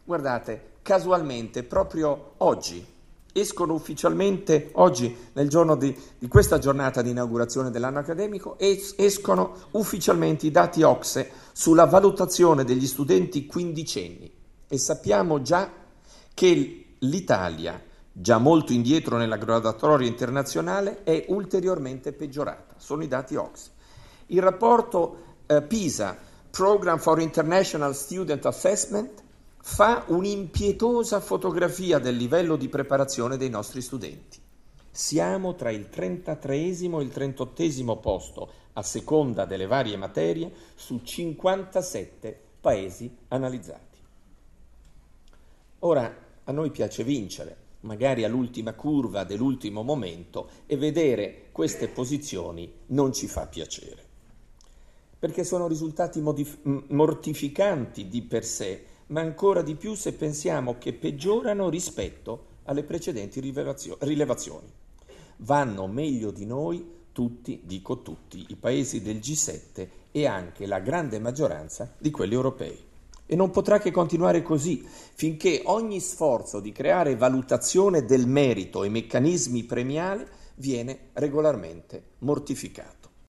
Guardate, casualmente, proprio oggi, escono ufficialmente, oggi, nel giorno di questa giornata di inaugurazione dell'anno accademico, escono ufficialmente i dati OCSE sulla valutazione degli studenti quindicenni e sappiamo già che l'Italia, già molto indietro nella graduatoria internazionale, è ulteriormente peggiorata. Sono i dati OCSE. Il rapporto PISA, Program for International Student Assessment, fa un'impietosa fotografia del livello di preparazione dei nostri studenti. Siamo tra il 33esimo e il 38esimo posto, a seconda delle varie materie, su 57 paesi analizzati. Ora, a noi piace vincere, magari all'ultima curva dell'ultimo momento, e vedere queste posizioni non ci fa piacere, perché sono risultati mortificanti di per sé, ma ancora di più se pensiamo che peggiorano rispetto alle precedenti rilevazioni. Vanno meglio di noi tutti, dico tutti, i paesi del G7 e anche la grande maggioranza di quelli europei. E non potrà che continuare così, finché ogni sforzo di creare valutazione del merito e meccanismi premiali viene regolarmente mortificato.